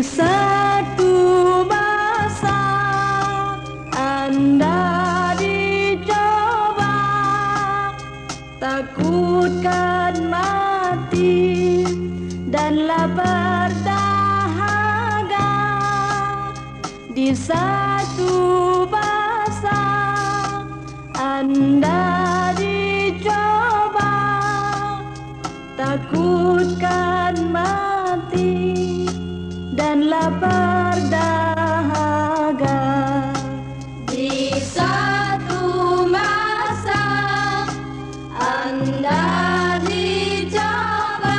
satu masa Anda dicoba, takutkan mati dan lapar dahaga. Di satu masa Anda dicoba, takutkan mati dan lapar dahaga. Di satu masa Anda dicoba,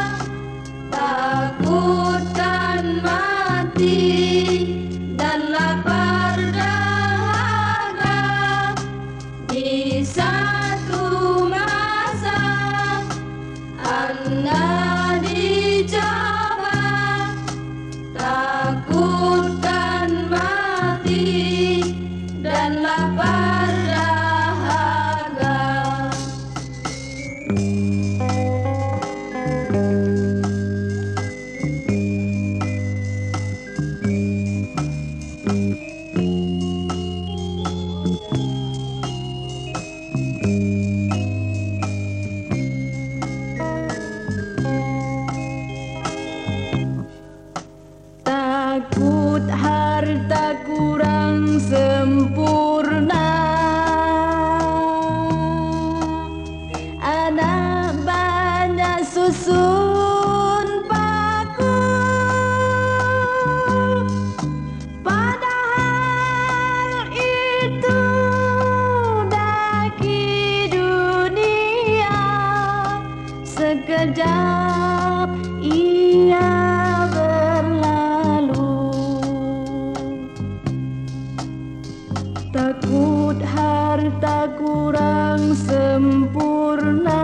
takutkan mati dan lapar dahaga. Di satu masa Anda dicoba, takutkan mati dan lapar dahaga. Takut harta kurang sempurna, anak banyak susun paku, padahal itu daki dunia. Sekejap ia takut harta kurang sempurna,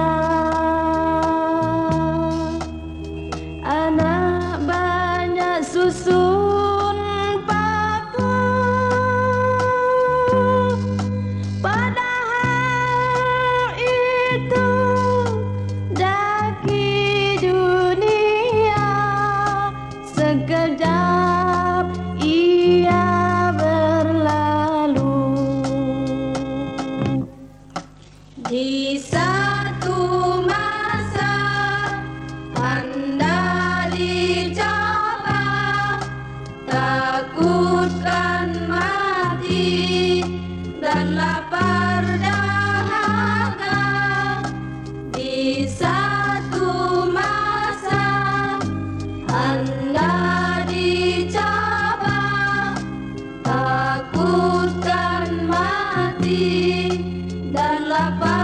anak banyak susun paku, padahal itu daki dunia. Sekejap ia di satu masa Anda dicoba, takutkan mati dan lapar dahaga. Di satu masa Anda dicoba, takutkan mati dan lapar